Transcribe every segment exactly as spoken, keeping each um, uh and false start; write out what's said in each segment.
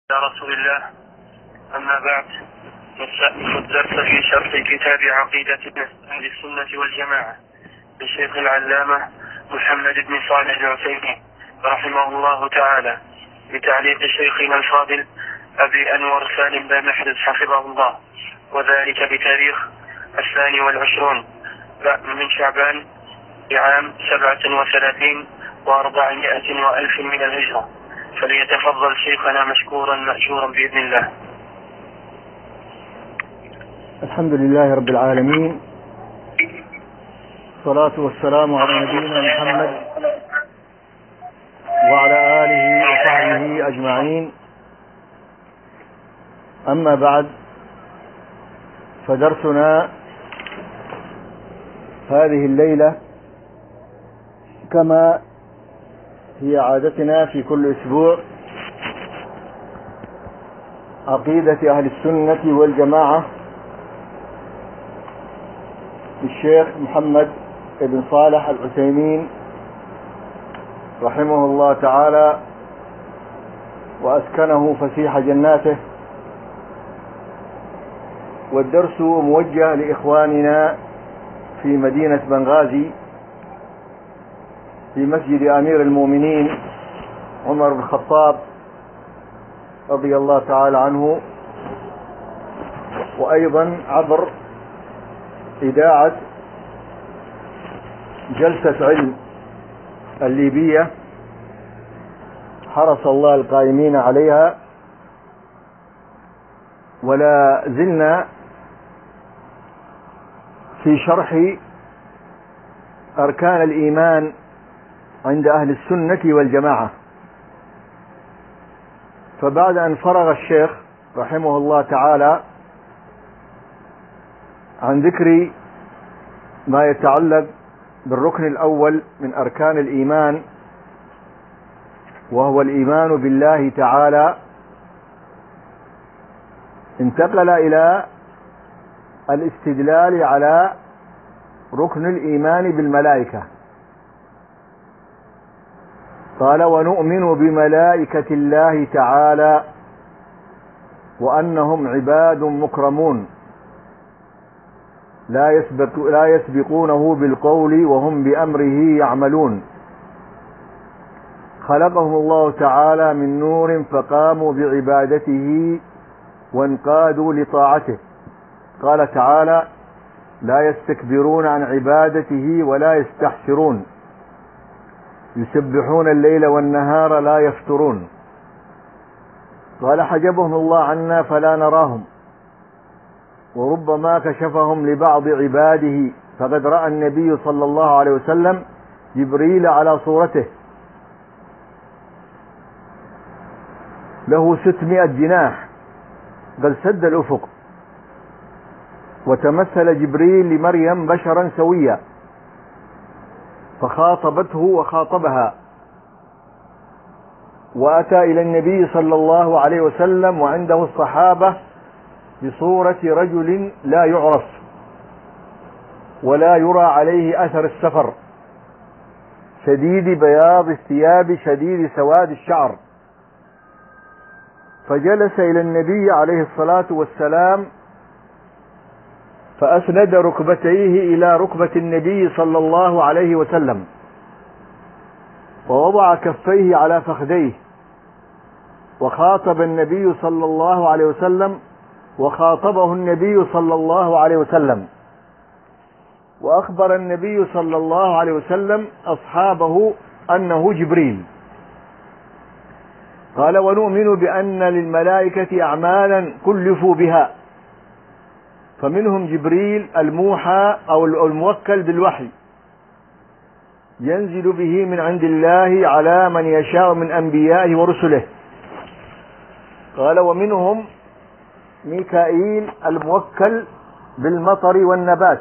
يا رسول الله. أما بعد، نستأنف الدرس في شرح كتاب عقيدة أهل السنة والجماعة للشيخ العلامة محمد بن صالح العثيمين رحمه الله تعالى، بتعليق شيخنا الفاضل أبي أنور سالم بن محرز حفظه الله، وذلك بتاريخ الثاني والعشرون من شعبان لعام سبعة وثلاثين وأربعمائة وألف من الهجرة. فليتفضل شيخنا مشكورا مأجورا بإذن الله. الحمد لله رب العالمين، الصلاة والسلام على نبينا محمد وعلى آله وصحبه أجمعين. أما بعد، فدرسنا هذه الليلة كما هي عادتنا في كل أسبوع عقيدة أهل السنة والجماعة للشيخ محمد بن صالح العثيمين رحمه الله تعالى وأسكنه فسيح جناته. والدرس موجه لإخواننا في مدينة بنغازي في مسجد أمير المؤمنين عمر بن الخطاب رضي الله تعالى عنه، وأيضا عبر إذاعة جلسة علم الليبية حرص الله القائمين عليها. ولا زلنا في شرح أركان الإيمان عند أهل السنة والجماعة. فبعد أن فرغ الشيخ رحمه الله تعالى عن ذكر ما يتعلق بالركن الأول من أركان الإيمان، وهو الإيمان بالله تعالى، انتقل إلى الاستدلال على ركن الإيمان بالملائكة. قال: ونؤمن بملائكة الله تعالى وأنهم عباد مكرمون لا يسبق لا يسبقونه بالقول وهم بأمره يعملون، خلقهم الله تعالى من نور فقاموا بعبادته وانقادوا لطاعته. قال تعالى: لا يستكبرون عن عبادته ولا يستحسرون، يسبحون الليل والنهار لا يفترون. قال: حجبهم الله عنا فلا نراهم، وربما كشفهم لبعض عباده، فقد رأى النبي صلى الله عليه وسلم جبريل على صورته له ستمائة جناح قد سد الأفق، وتمثل جبريل لمريم بشرا سويا فخاطبته وخاطبها، وأتى إلى النبي صلى الله عليه وسلم وعنده الصحابة بصورة رجل لا يعرف ولا يرى عليه أثر السفر، شديد بياض الثياب شديد سواد الشعر. فجلس إلى النبي عليه الصلاة والسلام فأسند ركبتيه إلى ركبة النبي صلى الله عليه وسلم، ووضع كفيه على فخذيه، وخاطب النبي صلى الله عليه وسلم وخاطبه النبي صلى الله عليه وسلم. وأخبر النبي صلى الله عليه وسلم أصحابه أنه جبريل. قال: ونؤمن بأن للملائكة أعمالا كلفوا بها، فمنهم جبريل الموحى أو الموكل بالوحي ينزل به من عند الله على من يشاء من أنبيائه ورسله. قال: ومنهم ميكائيل الموكل بالمطر والنبات،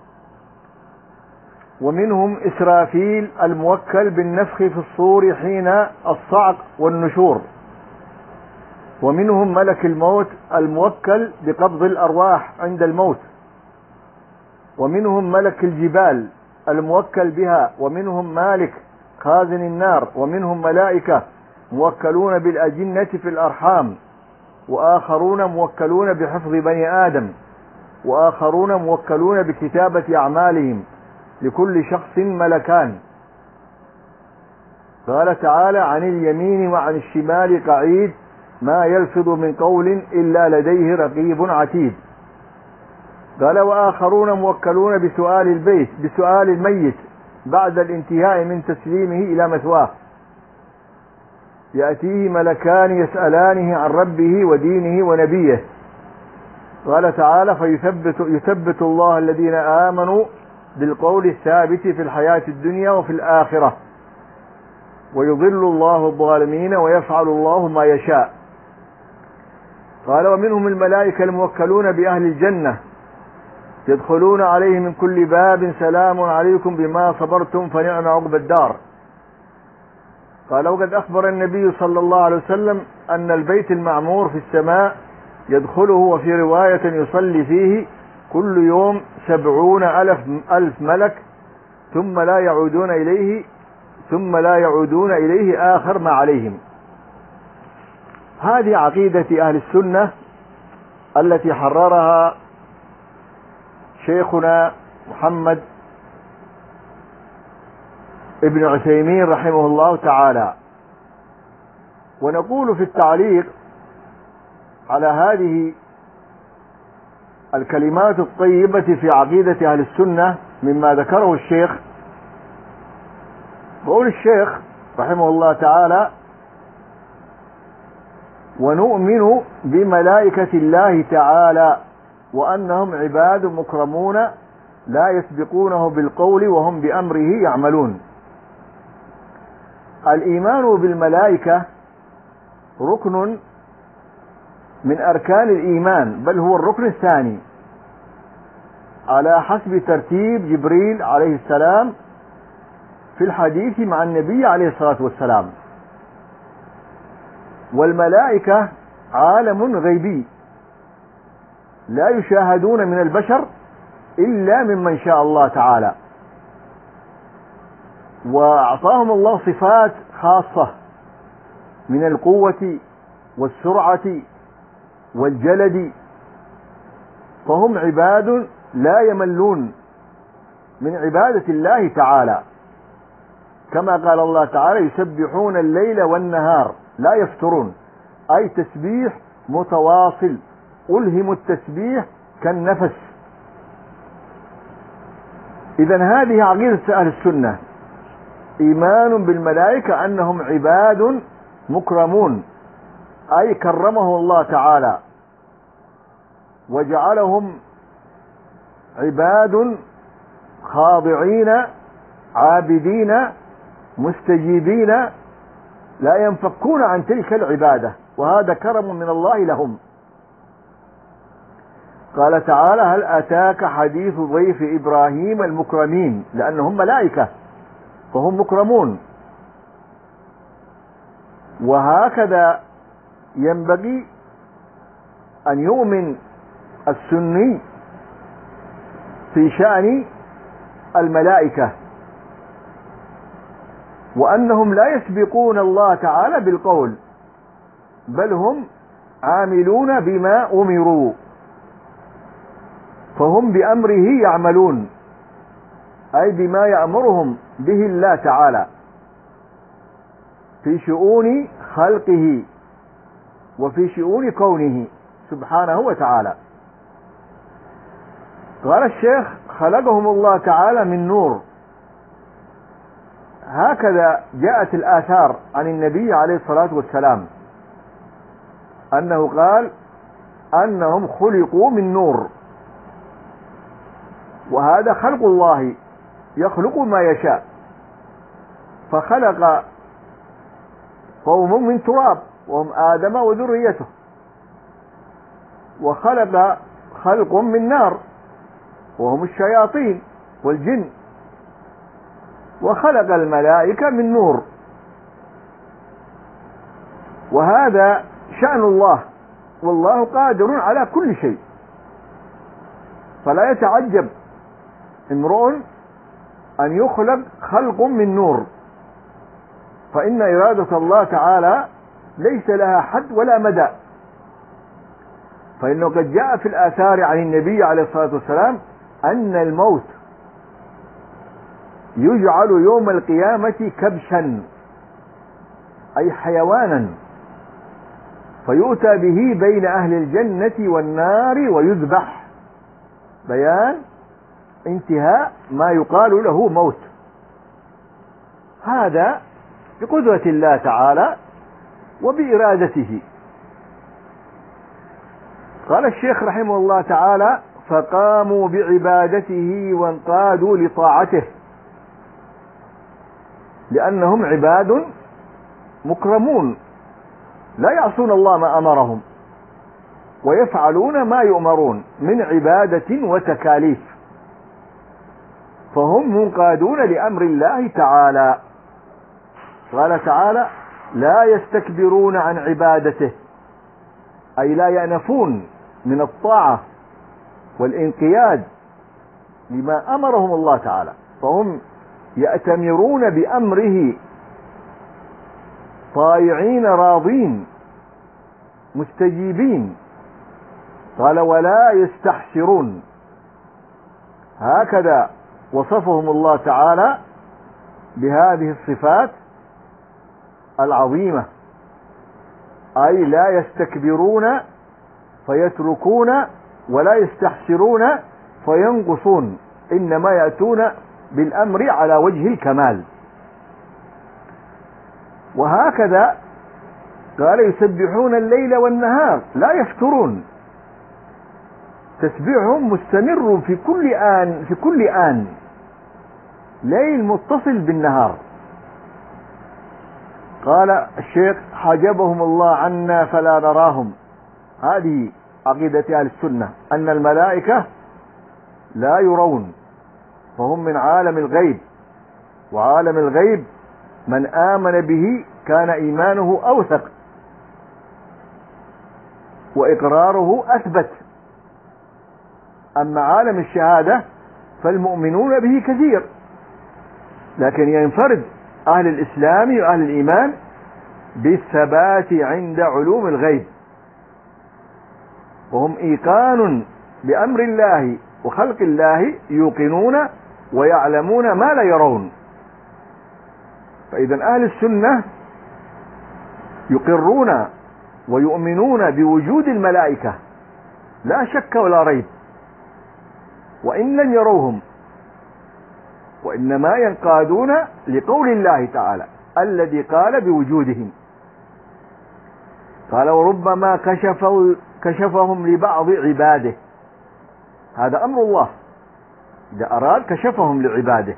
ومنهم إسرافيل الموكل بالنفخ في الصور حين الصعق والنشور، ومنهم ملك الموت الموكل بقبض الأرواح عند الموت، ومنهم ملك الجبال الموكل بها، ومنهم مالك خازن النار، ومنهم ملائكة موكلون بالأجنة في الأرحام وآخرون موكلون بحفظ بني آدم، وآخرون موكلون بكتابة أعمالهم، لكل شخص ملكان. قال تعالى: عن اليمين وعن الشمال قعيد ما يلفظ من قول إلا لديه رقيب عتيد. قال: وآخرون موكلون بسؤال البيت بسؤال الميت بعد الانتهاء من تسليمه إلى مثواه، يأتيه ملكان يسألانه عن ربه ودينه ونبيه. قال تعالى: فيثبت يثبت الله الذين آمنوا بالقول الثابت في الحياة الدنيا وفي الآخرة، ويضل الله الظالمين ويفعل الله ما يشاء. قال: ومنهم الملائكة الموكلون بأهل الجنة يدخلون عليه من كل باب سلام عليكم بما صبرتم فنعم عقبى الدار. قال: وقد أخبر النبي صلى الله عليه وسلم أن البيت المعمور في السماء يدخله وفي رواية يصلي فيه كل يوم سبعون ألف, ألف ملك ثم لا يعودون إليه ثم لا يعودون إليه آخر ما عليهم. هذه عقيدة أهل السنة التي حررها شيخنا محمد ابن عثيمين رحمه الله تعالى. ونقول في التعليق على هذه الكلمات الطيبة في عقيدة أهل السنة مما ذكره الشيخ، قول الشيخ رحمه الله تعالى: ونؤمن بملائكة الله تعالى وأنهم عباد مكرمون لا يسبقونه بالقول وهم بأمره يعملون. الإيمان بالملائكة ركن من أركان الإيمان، بل هو الركن الثاني على حسب ترتيب جبريل عليه السلام في الحديث مع النبي عليه الصلاة والسلام. والملائكة عالم غيبي لا يشاهدون من البشر إلا ممن شاء الله تعالى، وأعطاهم الله صفات خاصة من القوة والسرعة والجلد، فهم عباد لا يملون من عبادة الله تعالى، كما قال الله تعالى: يسبحون الليل والنهار لا يفترون، أي تسبيح متواصل ألهم التسبيح كالنفس. إذن هذه عقيدة أهل السنة، إيمان بالملائكة أنهم عباد مكرمون، أي كرمه الله تعالى وجعلهم عباد خاضعين عابدين مستجيبين لا ينفكون عن تلك العبادة، وهذا كرم من الله لهم. قال تعالى: هل أتاك حديث ضيف إبراهيم المكرمين، لأنهم ملائكة فهم مكرمون. وهكذا ينبغي أن يؤمن السني في شأن الملائكة، وأنهم لا يسبقون الله تعالى بالقول، بل هم عاملون بما أمروا، فهم بأمره يعملون، أي بما يأمرهم به الله تعالى في شؤون خلقه وفي شؤون كونه سبحانه وتعالى. قال الشيخ: خلقهم الله تعالى من نور. هكذا جاءت الآثار عن النبي عليه الصلاة والسلام أنه قال أنهم خلقوا من نور، وهذا خلق الله يخلق ما يشاء، فخلق قوم من تراب وهم آدم وذريته، وخلق خلق من نار وهم الشياطين والجن، وخلق الملائكة من نور. وهذا شأن الله، والله قادر على كل شيء، فلا يتعجب امرؤ أن يخلق خلق من نور، فإن إرادة الله تعالى ليس لها حد ولا مدى، فإنه قد جاء في الآثار عن النبي عليه الصلاة والسلام أن الموت يجعل يوم القيامة كبشا، أي حيوانا، فيؤتى به بين أهل الجنة والنار ويذبح، بيان انتهاء ما يقال له موت. هذا بقدرة الله تعالى وبإرادته. قال الشيخ رحمه الله تعالى: فقاموا بعبادته وانقادوا لطاعته، لأنهم عباد مكرمون لا يعصون الله ما أمرهم ويفعلون ما يؤمرون من عبادة وتكاليف، فهم منقادون لأمر الله تعالى. قال تعالى: لا يستكبرون عن عبادته، أي لا يأنفون من الطاعة والانقياد لما أمرهم الله تعالى، فهم يأتمرون بأمره طائعين راضين مستجيبين. قال: ولا يستحسرون. هكذا وصفهم الله تعالى بهذه الصفات العظيمة، أي لا يستكبرون فيتركون ولا يستحسرون فينقصون، إنما يأتون بالأمر على وجه الكمال. وهكذا قال: يسبحون الليل والنهار لا يفترون، تسبيحهم مستمر في كل آن في كل آن، ليل متصل بالنهار. قال الشيخ: حجبهم الله عنا فلا نراهم. هذه عقيدة أهل السنة، أن الملائكة لا يرون، فهم من عالم الغيب، وعالم الغيب من آمن به كان إيمانه أوثق وإقراره أثبت. أما عالم الشهادة فالمؤمنون به كثير، لكن ينفرد أهل الإسلام وأهل الإيمان بالثبات عند علوم الغيب، وهم إيقان بأمر الله وخلق الله، يوقنون ويعلمون ما لا يرون. فإذا أهل السنة يقرون ويؤمنون بوجود الملائكة لا شك ولا ريب، وإن لم يروهم، وإنما ينقادون لقول الله تعالى الذي قال بوجودهم. قال: وربما كشفوا كشفهم لبعض عباده. هذا أمر الله، إذا أراد كشفهم لعباده.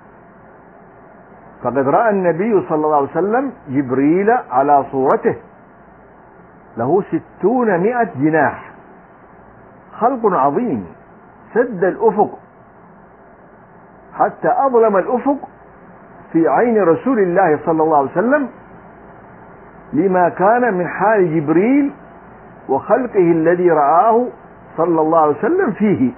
فقد رأى النبي صلى الله عليه وسلم جبريل على صورته، له ستون مئة جناح، خلق عظيم، سد الأفق حتى أظلم الأفق في عين رسول الله صلى الله عليه وسلم، لما كان من حال جبريل وخلقه الذي رآه صلى الله عليه وسلم فيه.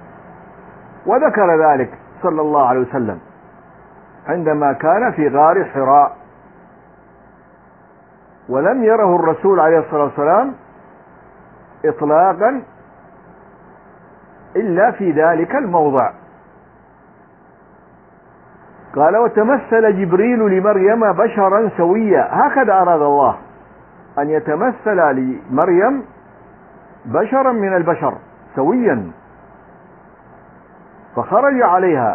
وذكر ذلك صلى الله عليه وسلم عندما كان في غار حراء، ولم يره الرسول عليه الصلاة والسلام إطلاقا إلا في ذلك الموضع. قال: وتمثل جبريل لمريم بشرا سويا. هكذا أراد الله أن يتمثل لمريم بشرا من البشر سويا، فخرج عليها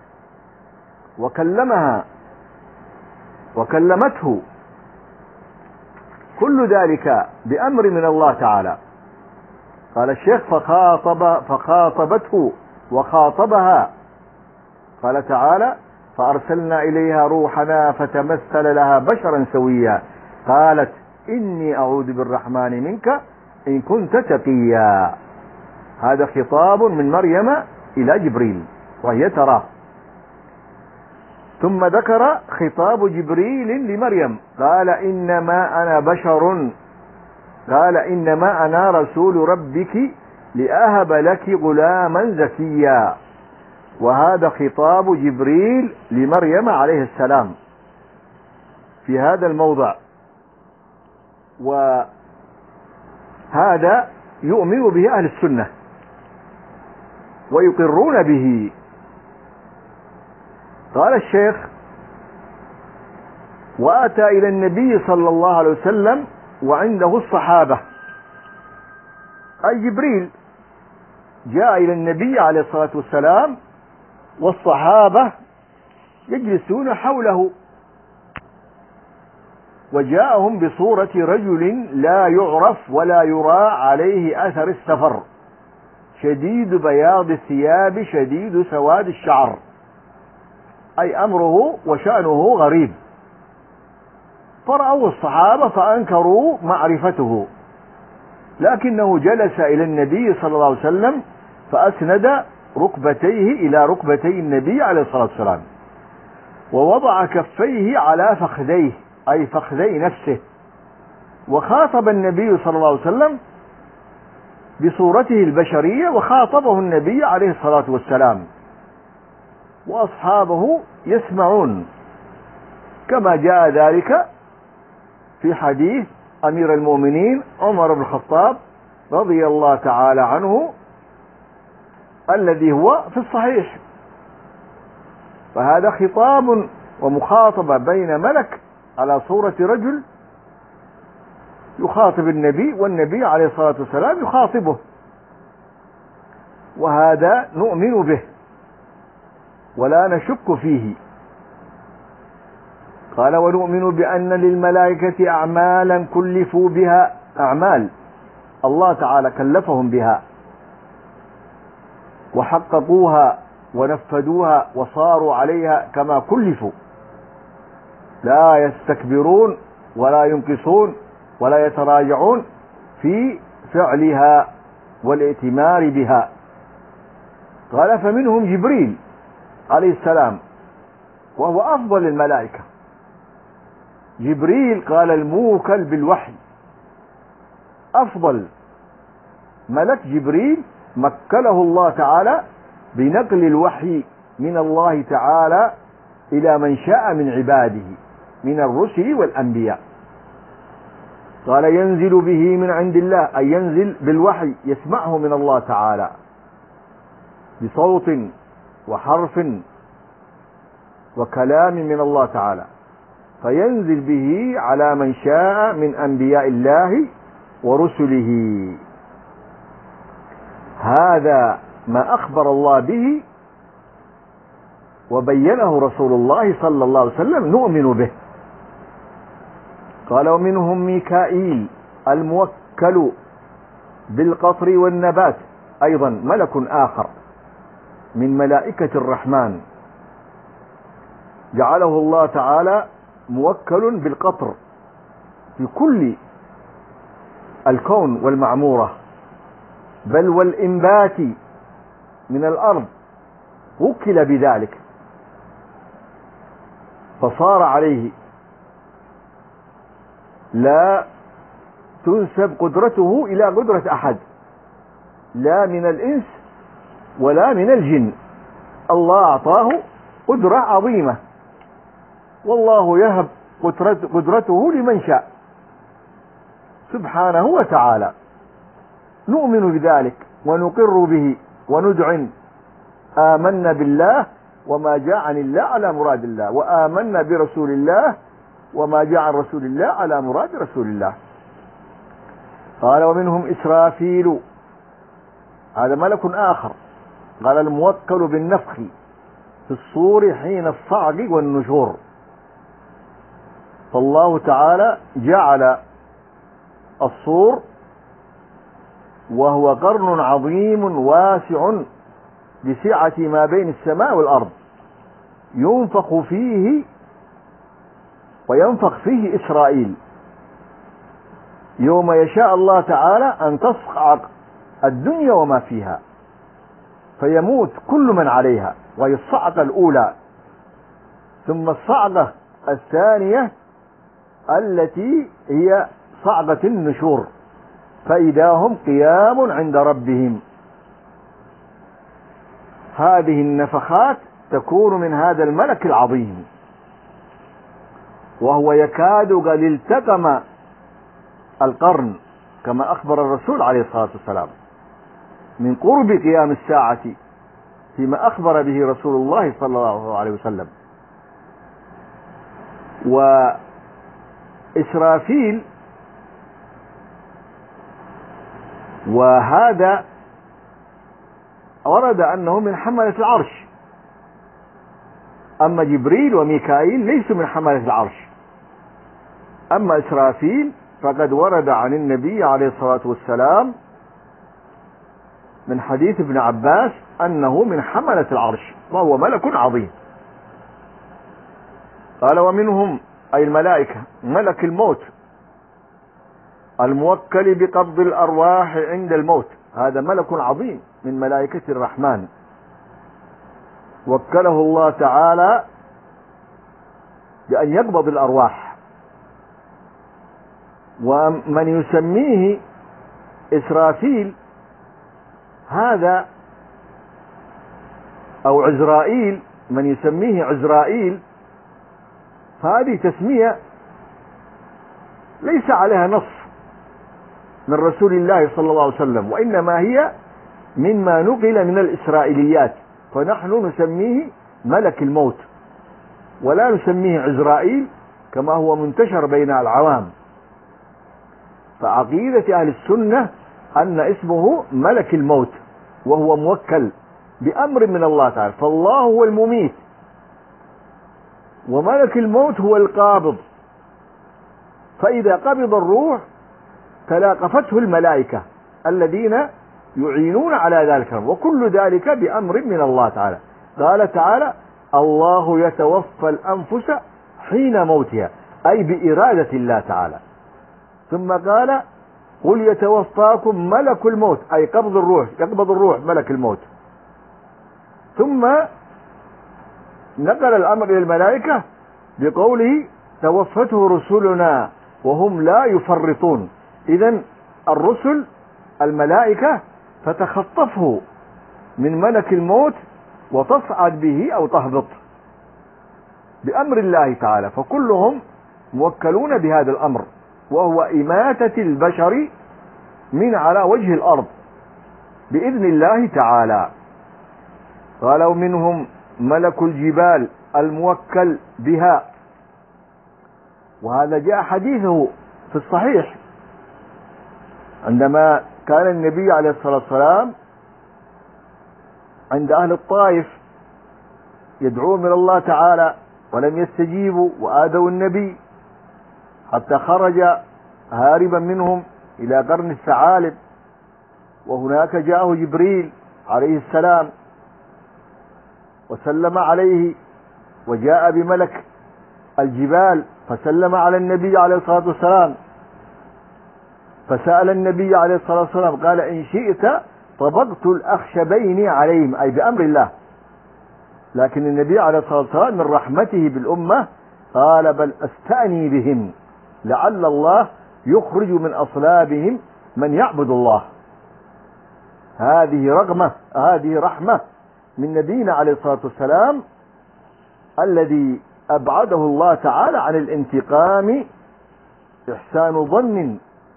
وكلمها وكلمته، كل ذلك بأمر من الله تعالى. قال الشيخ: فخاطب فخاطبته وخاطبها. قال تعالى: فأرسلنا إليها روحنا فتمثل لها بشرا سويا، قالت: إني أعوذ بالرحمن منك إن كنت تقيا. هذا خطاب من مريم إلى جبريل وهي تراه. ثم ذكر خطاب جبريل لمريم، قال: إنما أنا بشر، قال: إنما أنا رسول ربك لأهب لك غلاما زكيا. وهذا خطاب جبريل لمريم عليه السلام في هذا الموضع. وهذا يؤمن به أهل السنة ويقرون به. قال الشيخ: وأتى إلى النبي صلى الله عليه وسلم وعنده الصحابة، أي جبريل جاء إلى النبي عليه الصلاة والسلام والصحابة يجلسون حوله، وجاءهم بصورة رجل لا يعرف ولا يرى عليه أثر السفر، شديد بياض الثياب شديد سواد الشعر، أي أمره وشأنه غريب. فرأوا الصحابة فأنكروا معرفته، لكنه جلس إلى النبي صلى الله عليه وسلم فأسند ركبتيه إلى ركبتي النبي عليه الصلاة والسلام، ووضع كفيه على فخذيه، أي فخذي نفسه، وخاطب النبي صلى الله عليه وسلم بصورته البشرية، وخاطبه النبي عليه الصلاة والسلام، وأصحابه يسمعون، كما جاء ذلك في حديث أمير المؤمنين عمر بن الخطاب رضي الله تعالى عنه الذي هو في الصحيح. فهذا خطاب ومخاطبة بين ملك على صورة رجل يخاطب النبي، والنبي عليه الصلاة والسلام يخاطبه، وهذا نؤمن به ولا نشك فيه. قال: ونؤمن بأن للملائكة أعمالا كلفوا بها، أعمال الله تعالى كلفهم بها وحققوها ونفذوها وصاروا عليها كما كلفوا، لا يستكبرون ولا ينقصون ولا يتراجعون في فعلها والائتمار بها. قال: فمنهم جبريل عليه السلام وهو أفضل الملائكة. جبريل قال الموكل بالوحي، أفضل ملك جبريل مكله الله تعالى بنقل الوحي من الله تعالى إلى من شاء من عباده من الرسل والأنبياء. قال: ينزل به من عند الله، أي ينزل بالوحي يسمعه من الله تعالى بصوت وحرف وكلام من الله تعالى، فينزل به على من شاء من أنبياء الله ورسله. هذا ما أخبر الله به وبينه رسول الله صلى الله عليه وسلم، نؤمن به. قال: ومنهم ميكائيل الموكل بالقطر والنبات، أيضا ملك آخر من ملائكة الرحمن، جعله الله تعالى موكل بالقطر في كل الكون والمعمورة، بل والإنبات من الأرض وكل بذلك، فصار عليه، لا تنسب قدرته إلى قدرة أحد، لا من الإنس ولا من الجن. الله أعطاه قدرة عظيمة، والله يهب قدرته لمن شاء سبحانه وتعالى. نؤمن بذلك ونقر به وندعن. آمنا بالله وما جاء عن الله على مراد الله، وآمنا برسول الله وما جاء عن رسول الله على مراد رسول الله. قال: ومنهم إسرافيل، هذا ملك آخر، قال الموكل بالنفخ في الصور حين الصعق والنشور. فالله تعالى جعل الصور وهو قرن عظيم واسع بسعة ما بين السماء والأرض، ينفخ فيه وينفخ فيه إسرائيل يوم يشاء الله تعالى أن تصعق الدنيا وما فيها، فيموت كل من عليها، وهي الصعقة الأولى. ثم الصعقة الثانية التي هي صعقة النشور، فإذا هم قيام عند ربهم. هذه النفخات تكون من هذا الملك العظيم، وهو يكاد قد التقم القرن كما أخبر الرسول عليه الصلاة والسلام من قرب قيام الساعة فيما أخبر به رسول الله صلى الله عليه وسلم. وإسرافيل وهذا ورد أنه من حملة العرش، أما جبريل وميكائيل ليسوا من حملة العرش. أما إسرافيل فقد ورد عن النبي عليه الصلاة والسلام من حديث ابن عباس أنه من حملة العرش وهو ملك عظيم. قال ومنهم أي الملائكة ملك الموت الموكل بقبض الأرواح عند الموت، هذا ملك عظيم من ملائكة الرحمن وكله الله تعالى بأن يقبض الأرواح. ومن يسميه إسرافيل هذا أو عزرائيل، من يسميه عزرائيل فهذه تسمية ليس عليها نص من رسول الله صلى الله عليه وسلم، وإنما هي مما نقل من الإسرائيليات، فنحن نسميه ملك الموت ولا نسميه عزرائيل كما هو منتشر بين العوام. فعقيدة أهل السنة أن اسمه ملك الموت وهو موكل بأمر من الله تعالى، فالله هو المميت وملك الموت هو القابض، فإذا قبض الروح تلاقفته الملائكة الذين يعينون على ذلك، وكل ذلك بأمر من الله تعالى. قال تعالى الله يتوفى الأنفس حين موتها، أي بإرادة الله تعالى. ثم قال قل يتوفاكم ملك الموت، أي قبض الروح، يقبض الروح ملك الموت. ثم نقل الأمر إلى الملائكة بقوله توفته رسلنا وهم لا يفرطون. إذن الرسل الملائكة فتخطفه من ملك الموت وتصعد به أو تهبط بأمر الله تعالى، فكلهم موكلون بهذا الأمر وهو إماتة البشر من على وجه الأرض بإذن الله تعالى. قالوا منهم ملك الجبال الموكل بها، وهذا جاء حديثه في الصحيح عندما كان النبي عليه الصلاة والسلام عند أهل الطائف يدعون من الله تعالى ولم يستجيبوا وآذوا النبي حتى خرج هاربا منهم إلى قرن الثعالب، وهناك جاءه جبريل عليه السلام وسلم عليه، وجاء بملك الجبال فسلم على النبي عليه الصلاة والسلام، فسأل النبي عليه الصلاة والسلام قال إن شئت طبقت الأخشبين عليهم، أي بأمر الله. لكن النبي عليه الصلاة والسلام من رحمته بالأمة قال بل أستأني بهم لعل الله يخرج من أصلابهم من يعبد الله. هذه رغمة، هذه رحمة من نبينا عليه الصلاة والسلام الذي أبعده الله تعالى عن الانتقام، إحسان ظن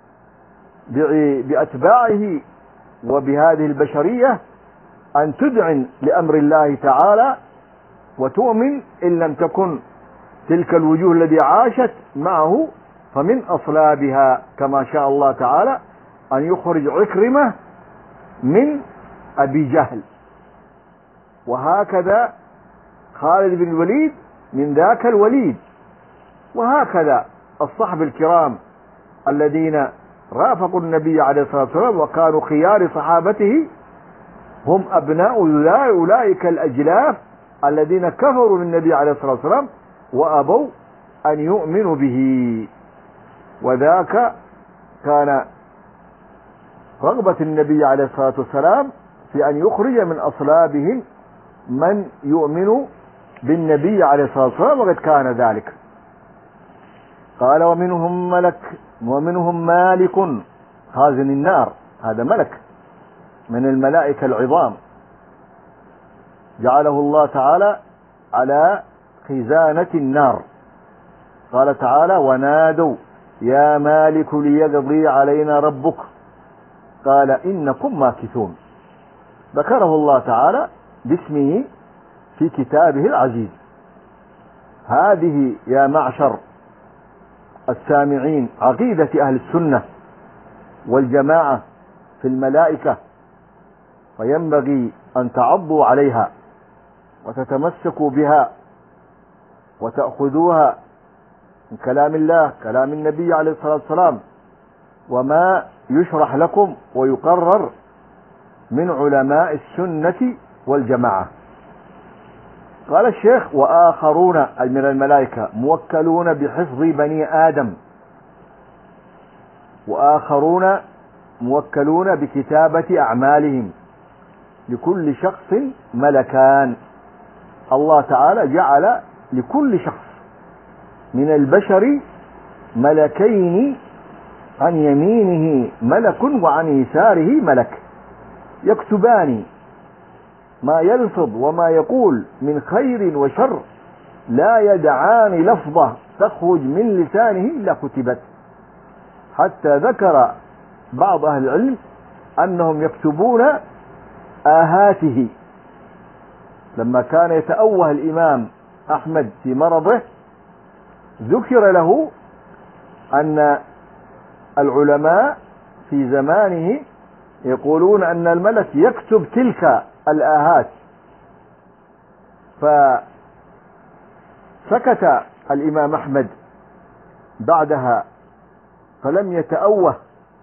بأتباعه وبهذه البشرية أن تدعن لأمر الله تعالى وتؤمن إن لم تكن تلك الوجوه التي عاشت معه، فمن أصلابها كما شاء الله تعالى أن يخرج عكرمة من أبي جهل، وهكذا خالد بن الوليد من ذاك الوليد، وهكذا الصحب الكرام الذين رافقوا النبي عليه الصلاة والسلام وكانوا خيار صحابته هم أبناء أولئك الأجلاف الذين كفروا بالنبي عليه الصلاة والسلام وأبوا أن يؤمنوا به. وذاك كان رغبة النبي عليه الصلاة والسلام في أن يخرج من أصلابهم من يؤمن بالنبي عليه الصلاة والسلام، وقد كان ذلك. قال ومنهم ملك ومنهم مالك خازن النار، هذا ملك من الملائكة العظام جعله الله تعالى على خزانة النار. قال تعالى ونادوا يا مالك ليقضي علينا ربك قال إنكم ماكثون. ذكره الله تعالى باسمه في كتابه العزيز. هذه يا معشر السامعين عقيدة أهل السنة والجماعة في الملائكة، فينبغي أن تعضوا عليها وتتمسكوا بها وتأخذوها من كلام الله، كلام النبي عليه الصلاة والسلام، وما يشرح لكم ويقرر من علماء السنة والجماعة. قال الشيخ: وآخرون من الملائكة موكلون بحفظ بني آدم، وآخرون موكلون بكتابة أعمالهم، لكل شخص ملكان. الله تعالى جعل لكل شخص من البشر ملكين، عن يمينه ملك وعن يساره ملك، يكتبان ما يلفظ وما يقول من خير وشر، لا يدعان لفظة تخرج من لسانه إلا كتبت. حتى ذكر بعض أهل العلم أنهم يكتبون آهاته. لما كان يتأوه الإمام أحمد في مرضه ذكر له أن العلماء في زمانه يقولون أن الملك يكتب تلك الآهات، فسكت الإمام أحمد بعدها فلم يتأوه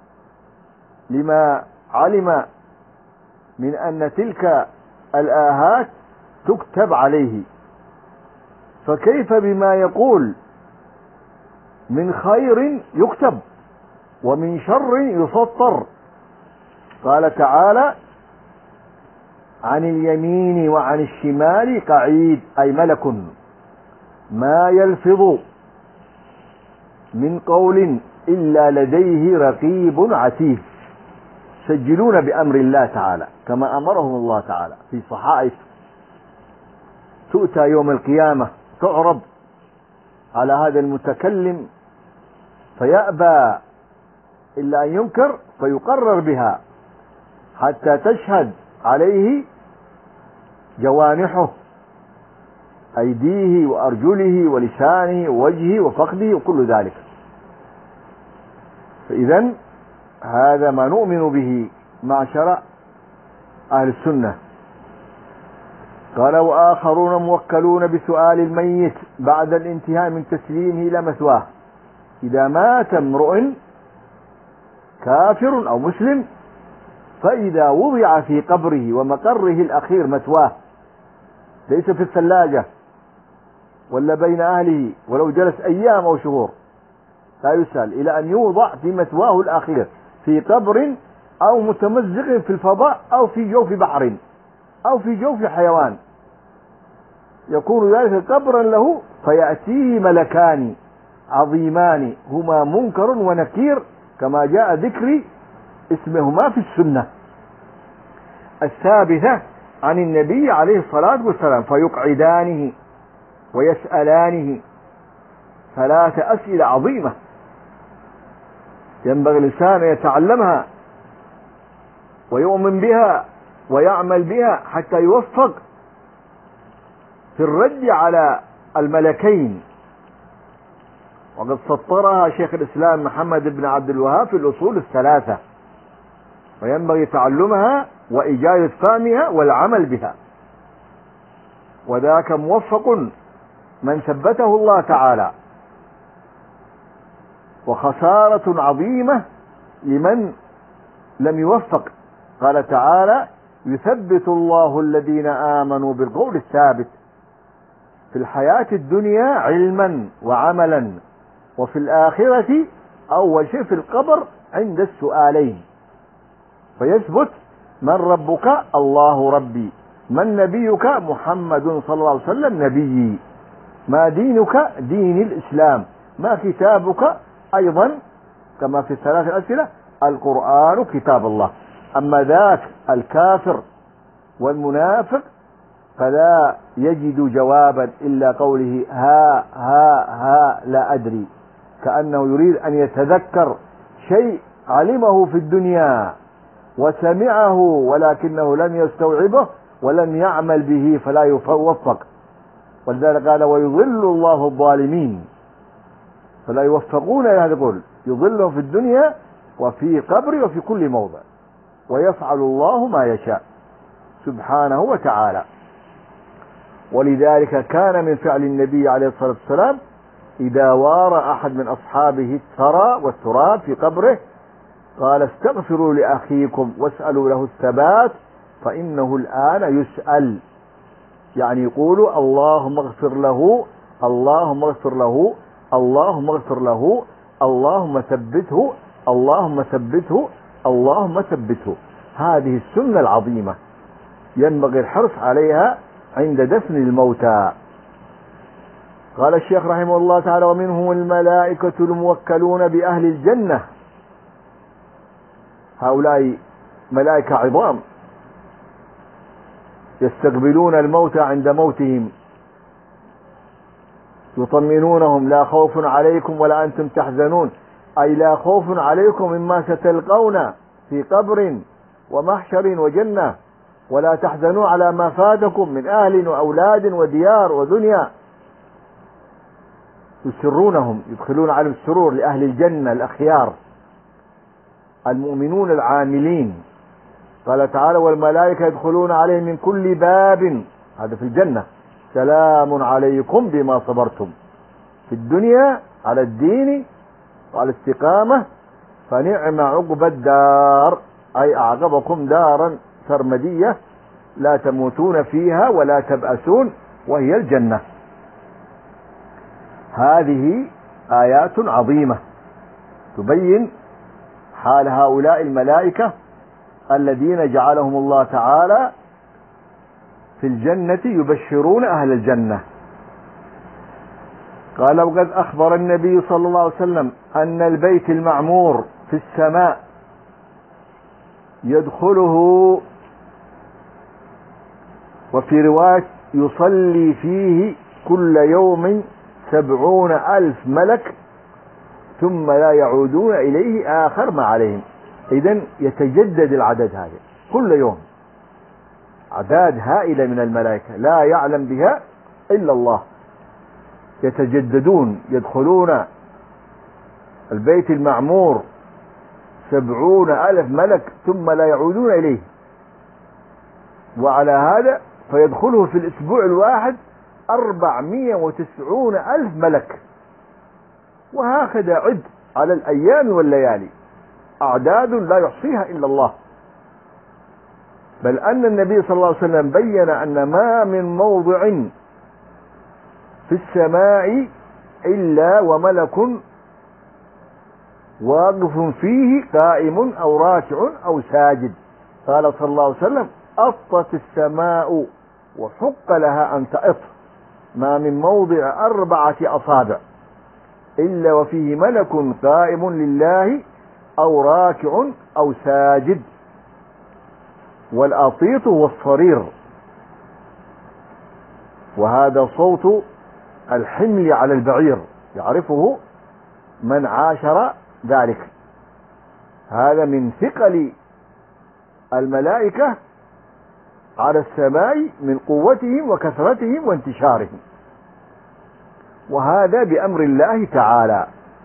لما علم من أن تلك الآهات تكتب عليه، فكيف بما يقول من خير يكتب ومن شر يسطر. قال تعالى: عن اليمين وعن الشمال قعيد، أي ملك، ما يلفظ من قول إلا لديه رقيب عتيد، سجلون بأمر الله تعالى كما أمرهم الله تعالى في صحائف تؤتى يوم القيامة تعرض على هذا المتكلم فيأبى إلا أن ينكر فيقرر بها حتى تشهد عليه جوانحه، أيديه وأرجله ولسانه ووجهه وفخذه وكل ذلك. فإذن هذا ما نؤمن به معشر أهل السنة. قال: وآخرون موكلون بسؤال الميت بعد الانتهاء من تسليمه إلى مثواه. إذا مات امرؤ كافر أو مسلم، فإذا وضع في قبره ومقره الأخير مثواه، ليس في الثلاجة ولا بين أهله ولو جلس أيام أو شهور، لا يسأل إلى أن يوضع في مثواه الأخير في قبر أو متمزق في الفضاء أو في جوف بحر أو في جوف حيوان، يكون ذلك قبرا له، فيأتيه ملكان عظيمان هما منكر ونكير كما جاء ذكر اسمهما في السنة الثابتة عن النبي عليه الصلاة والسلام، فيقعدانه ويسألانه ثلاث أسئلة عظيمة ينبغي الإنسان أن يتعلمها ويؤمن بها ويعمل بها حتى يوفق في الرد على الملكين. وقد سطرها شيخ الإسلام محمد بن عبد الوهاب في الأصول الثلاثة، وينبغي تعلمها وإجازة فهمها والعمل بها، وذاك موفق من ثبته الله تعالى، وخسارة عظيمة لمن لم يوفق. قال تعالى: يثبت الله الذين آمنوا بالقول الثابت في الحياة الدنيا علما وعملا، وفي الآخرة أول شيء في القبر عند السؤالين، فيثبت: من ربك؟ الله ربي. من نبيك؟ محمد صلى الله عليه وسلم نبيي. ما دينك؟ دين الإسلام. ما كتابك؟ أيضا كما في الثلاث الأسئلة القرآن كتاب الله. أما ذاك الكافر والمنافق فلا يجد جوابا إلا قوله ها ها ها لا أدري، كأنه يريد أن يتذكر شيء علمه في الدنيا وسمعه ولكنه لم يستوعبه ولم يعمل به فلا يوفق. ولذلك قال ويضل الله الظالمين، فلا يوفقون إلى هذا القول، يضلهم في الدنيا وفي قبر وفي كل موضع، ويفعل الله ما يشاء سبحانه وتعالى. ولذلك كان من فعل النبي عليه الصلاة والسلام إذا وار أحد من أصحابه الثرى والتراب في قبره قال استغفروا لأخيكم واسألوا له الثبات فإنه الآن يسأل، يعني يقول اللهم اغفر له، اللهم اغفر له، اللهم اغفر له، اللهم ثبته، اللهم ثبته، اللهم ثبته. هذه السنة العظيمة ينبغي الحرص عليها عند دفن الموتى. قال الشيخ رحمه الله تعالى ومنهم الملائكة الموكلون بأهل الجنة، هؤلاء ملائكة عظام يستقبلون الموتى عند موتهم يطمئنونهم لا خوف عليكم ولا أنتم تحزنون، أي لا خوف عليكم مما ستلقون في قبر ومحشر وجنة، ولا تحزنوا على ما فاتكم من أهل وأولاد وديار ودنيا. يسرونهم، يدخلون عليهم السرور لأهل الجنة الأخيار المؤمنون العاملين. قال تعالى والملائكة يدخلون عليهم من كل باب، هذا في الجنة، سلام عليكم بما صبرتم في الدنيا على الدين وعلى الاستقامة فنعم عقب الدار، أي أعقبكم دارا سرمدية لا تموتون فيها ولا تبأسون، وهي الجنة. هذه آيات عظيمة تبين حال هؤلاء الملائكة الذين جعلهم الله تعالى في الجنة يبشرون أهل الجنة. قال وقد أخبر النبي صلى الله عليه وسلم أن البيت المعمور في السماء يدخله، وفي رواية يصلي فيه كل يوم سبعون ألف ملك ثم لا يعودون إليه آخر ما عليهم. إذن يتجدد العدد هذا كل يوم، أعداد هائلة من الملائكة لا يعلم بها إلا الله، يتجددون يدخلون البيت المعمور سبعون ألف ملك ثم لا يعودون إليه. وعلى هذا فيدخله في الأسبوع الواحد أربعمائة وتسعون ألف ملك، وهكذا عد على الأيام والليالي، أعداد لا يحصيها إلا الله. بل أن النبي صلى الله عليه وسلم بين أن ما من موضع في السماء إلا وملك واقف فيه قائم أو راكع أو ساجد. قال صلى الله عليه وسلم أطت السماء وحق لها أن تأط، ما من موضع أربعة أصابع إلا وفيه ملك قائم لله أو راكع أو ساجد. والأطيط هو الصرير، وهذا صوت الحمل على البعير يعرفه من عاشر ذلك. هذا من ثقل الملائكة على السماء من قوتهم وكثرتهم وانتشارهم، وهذا بأمر الله تعالى،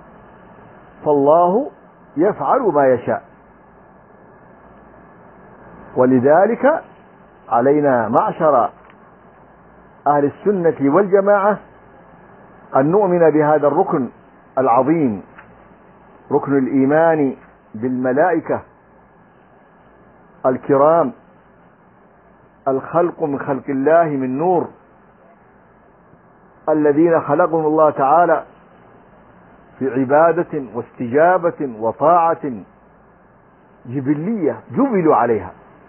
فالله يفعل ما يشاء. ولذلك علينا معشر أهل السنة والجماعة أن نؤمن بهذا الركن العظيم، ركن الإيمان بالملائكة الكرام الخلق من خلق الله من نور، الذين خلقهم الله تعالى في عبادة واستجابة وطاعة جبلية جبلوا عليها.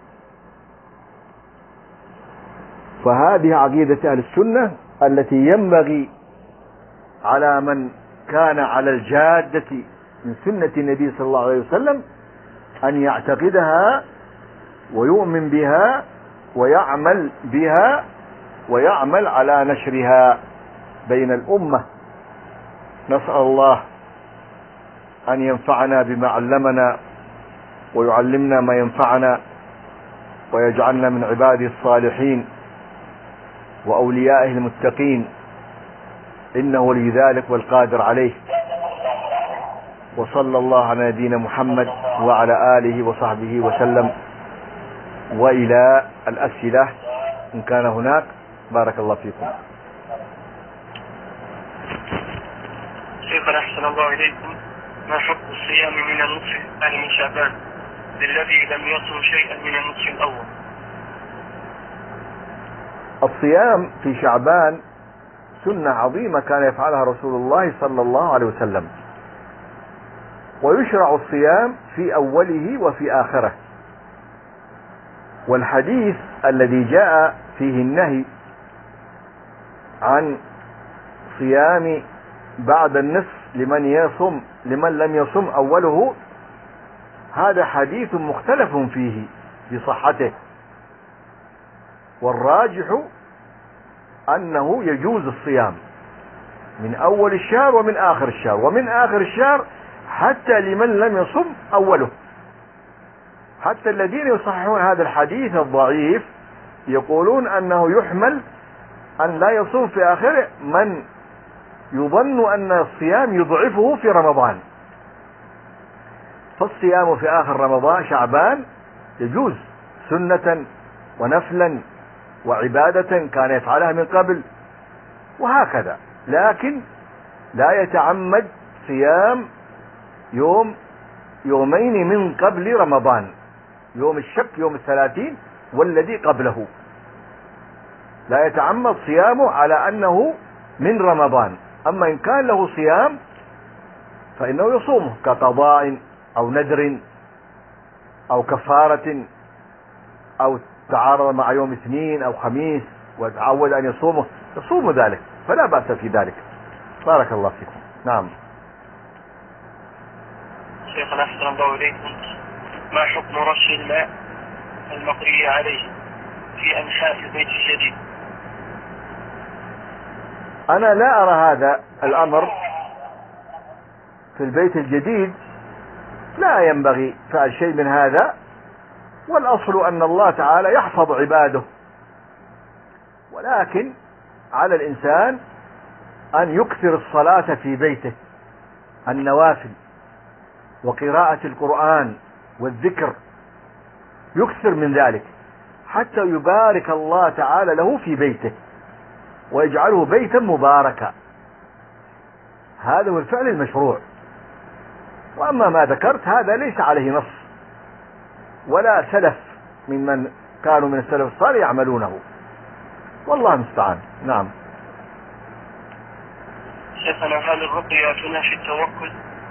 فهذه عقيدة أهل السنة التي ينبغي على من كان على الجادة من سنة النبي صلى الله عليه وسلم أن يعتقدها ويؤمن بها ويعمل بها ويعمل على نشرها بين الأمة. نسأل الله أن ينفعنا بما علمنا ويعلمنا ما ينفعنا ويجعلنا من عباده الصالحين وأوليائه المتقين، إنه ولي ذلك والقادر عليه. وصلى الله على نبينا محمد وعلى آله وصحبه وسلم. وإلى الأسئلة إن كان هناك. بارك الله فيكم. شيخنا أحسن الله إليكم، ما حكم الصيام من النصف الثاني من شعبان للذي لم يصم شيئا من النصف الأول؟ الصيام في شعبان سنة عظيمة كان يفعلها رسول الله صلى الله عليه وسلم، ويشرع الصيام في أوله وفي آخره. والحديث الذي جاء فيه النهي عن صيام بعد النصف لمن يصم لمن لم يصم أوله، هذا حديث مختلف فيه بصحته، والراجح أنه يجوز الصيام من أول الشهر ومن آخر الشهر، ومن آخر الشهر حتى لمن لم يصم أوله. حتى الذين يصححون هذا الحديث الضعيف يقولون أنه يحمل أن لا يصوم في آخره من يظن أن الصيام يضعفه في رمضان. فالصيام في آخر رمضان شعبان يجوز سنة ونفلا وعبادة كان يفعلها من قبل وهكذا، لكن لا يتعمد صيام يوم يومين من قبل رمضان، يوم الشك يوم الثلاثين والذي قبله، لا يتعمد صيامه على أنه من رمضان. أما إن كان له صيام فإنه يصومه كقضاء أو نذر أو كفارة أو تعارض مع يوم اثنين أو خميس وتعود أن يصومه يصوم ذلك، فلا بأس في ذلك. بارك الله فيكم. نعم. شيخنا أحسن الله إليكم، ما حكم رش الماء المقري عليه في أنحاء البيت الجديد؟ أنا لا أرى هذا الأمر في البيت الجديد، لا ينبغي فعل شيء من هذا، والأصل أن الله تعالى يحفظ عباده، ولكن على الإنسان أن يكثر الصلاة في بيته، النوافل وقراءة القرآن والذكر، يكثر من ذلك حتى يبارك الله تعالى له في بيته ويجعله بيتا مباركا. هذا هو الفعل المشروع. وأما ما ذكرت هذا ليس عليه نص ولا سلف ممن كانوا من السلف الصالح يعملونه، والله المستعان. نعم. شيخنا هل الرقية تنافي التوكل؟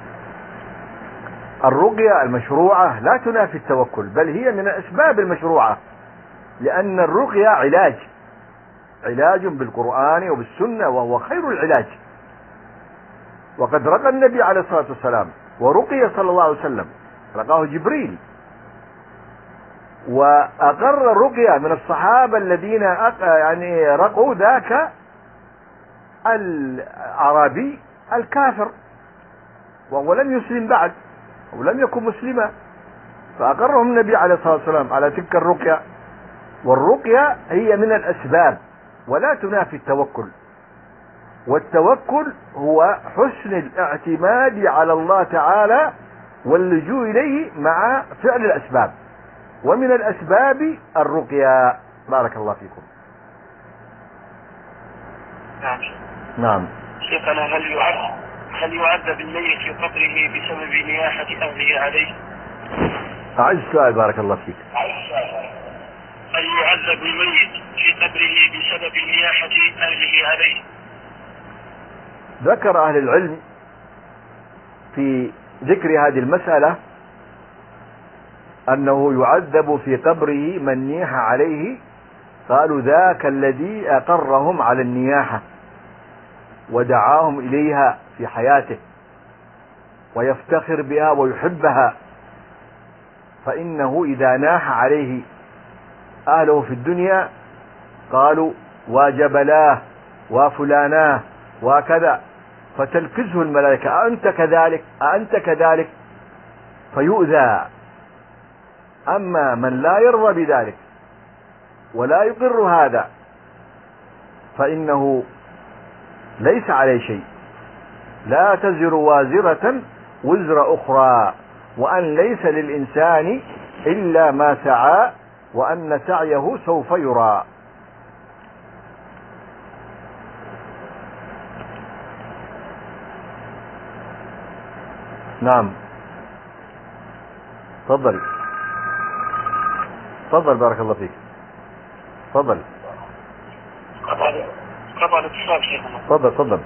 الرقية المشروعة لا تنافي التوكل، بل هي من الأسباب المشروعة، لأن الرقية علاج علاج بالقرآن وبالسنة، وهو خير العلاج. وقد رقى النبي عليه الصلاة والسلام ورقي صلى الله عليه وسلم، رقاه جبريل، وأقر الرقية من الصحابة الذين يعني رقوا ذاك الأعرابي الكافر وهو لم يسلم بعد ولم يكن مسلما، فأقرهم النبي عليه الصلاة والسلام على تلك الرقية. والرقية هي من الأسباب ولا تنافي التوكل، والتوكل هو حسن الاعتماد على الله تعالى واللجوء إليه مع فعل الأسباب، ومن الأسباب الرقية. بارك الله فيكم. نعم. نعم. شيخنا هل يعذب هل يعذب الميت في قبره بسبب نياحة أهله عليه؟ أعز السؤال. بارك الله فيك. هل يعذب الميت في قبره بسبب نياحة أهله عليه؟ ذكر أهل العلم في ذكر هذه المسألة أنه يعذب في قبره من نيح عليه، قالوا ذاك الذي أقرهم على النياحة ودعاهم إليها في حياته ويفتخر بها ويحبها، فإنه إذا ناح عليه أهله في الدنيا قالوا وجبلاه وفلاناه وكذا، فتلكزه الملائكة: أأنت كذلك أأنت كذلك، فيؤذى. أما من لا يرضى بذلك ولا يقر هذا فإنه ليس عليه شيء. لا تزر وازرة وزر أخرى، وأن ليس للإنسان إلا ما سعى، وأن سعيه سوف يرى. نعم، تفضل تفضل، بارك الله فيك، تفضل. قطع الاتصال شيخنا. تفضل تفضل.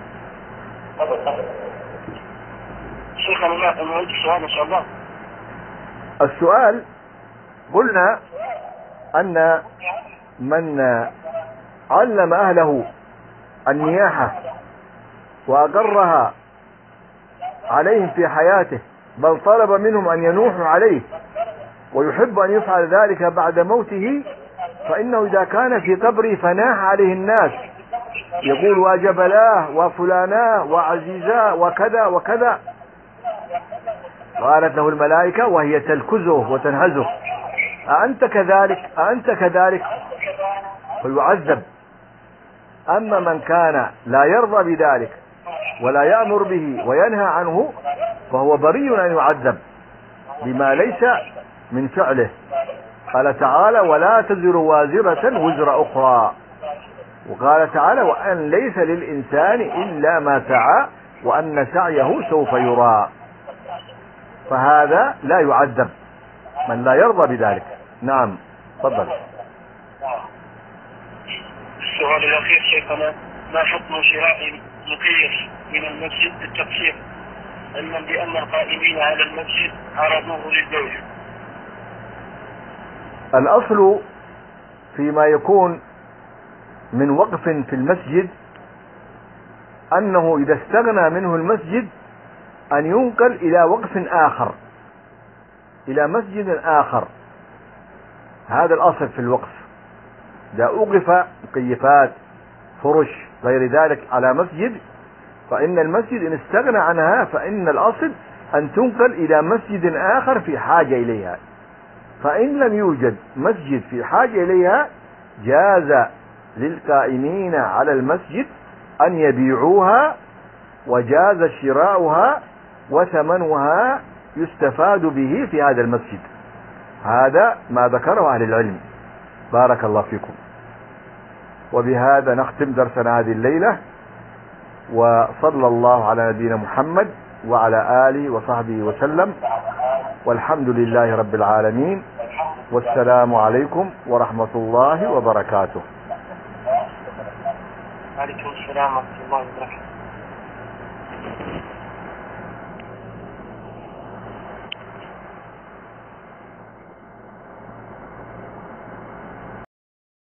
شيخنا ما عندي سؤال إن شاء الله. السؤال: قلنا أن من علم أهله النياحة وأقرها عليهم في حياته، بل طلب منهم أن ينوحوا عليه ويحب أن يفعل ذلك بعد موته، فإنه إذا كان في قبره فناح عليه الناس يقول: وجبلاه وفلاناه وعزيزاه وكذا وكذا، قالت له الملائكة وهي تلكزه وتنهزه: أأنت كذلك أأنت كذلك، فيعذب. أما من كان لا يرضى بذلك ولا يأمر به وينهى عنه فهو بريء أن يعذب بما ليس من فعله. قال تعالى: ولا تزر وازرة وزر أخرى. وقال تعالى: وأن ليس للإنسان إلا ما سعى وأن سعيه سوف يرى. فهذا لا يعذب من لا يرضى بذلك. نعم، تفضل. السؤال الأخير شيخنا: ما حكم شراء مكيف من المسجد بالتقسيط، علما بأن القائمين على المسجد عرضوه للبيع؟ الأصل فيما يكون من وقف في المسجد أنه إذا استغنى منه المسجد أن ينقل إلى وقف آخر، إلى مسجد آخر. هذا الأصل في الوقف. إذا أوقف مكيفات، فرش، غير ذلك على مسجد، فإن المسجد إن استغنى عنها فإن الأصل أن تنقل إلى مسجد آخر في حاجة إليها. فإن لم يوجد مسجد في حاجة إليها جاز للقائمين على المسجد أن يبيعوها، وجاز شراؤها وثمنها يستفاد به في هذا المسجد. هذا ما ذكره أهل العلم. بارك الله فيكم. وبهذا نختم درسنا هذه الليلة، وصلى الله على نبينا محمد وعلى آله وصحبه وسلم، والحمد لله رب العالمين، والسلام عليكم ورحمة الله وبركاته. وعليكم السلام ورحمة الله وبركاته.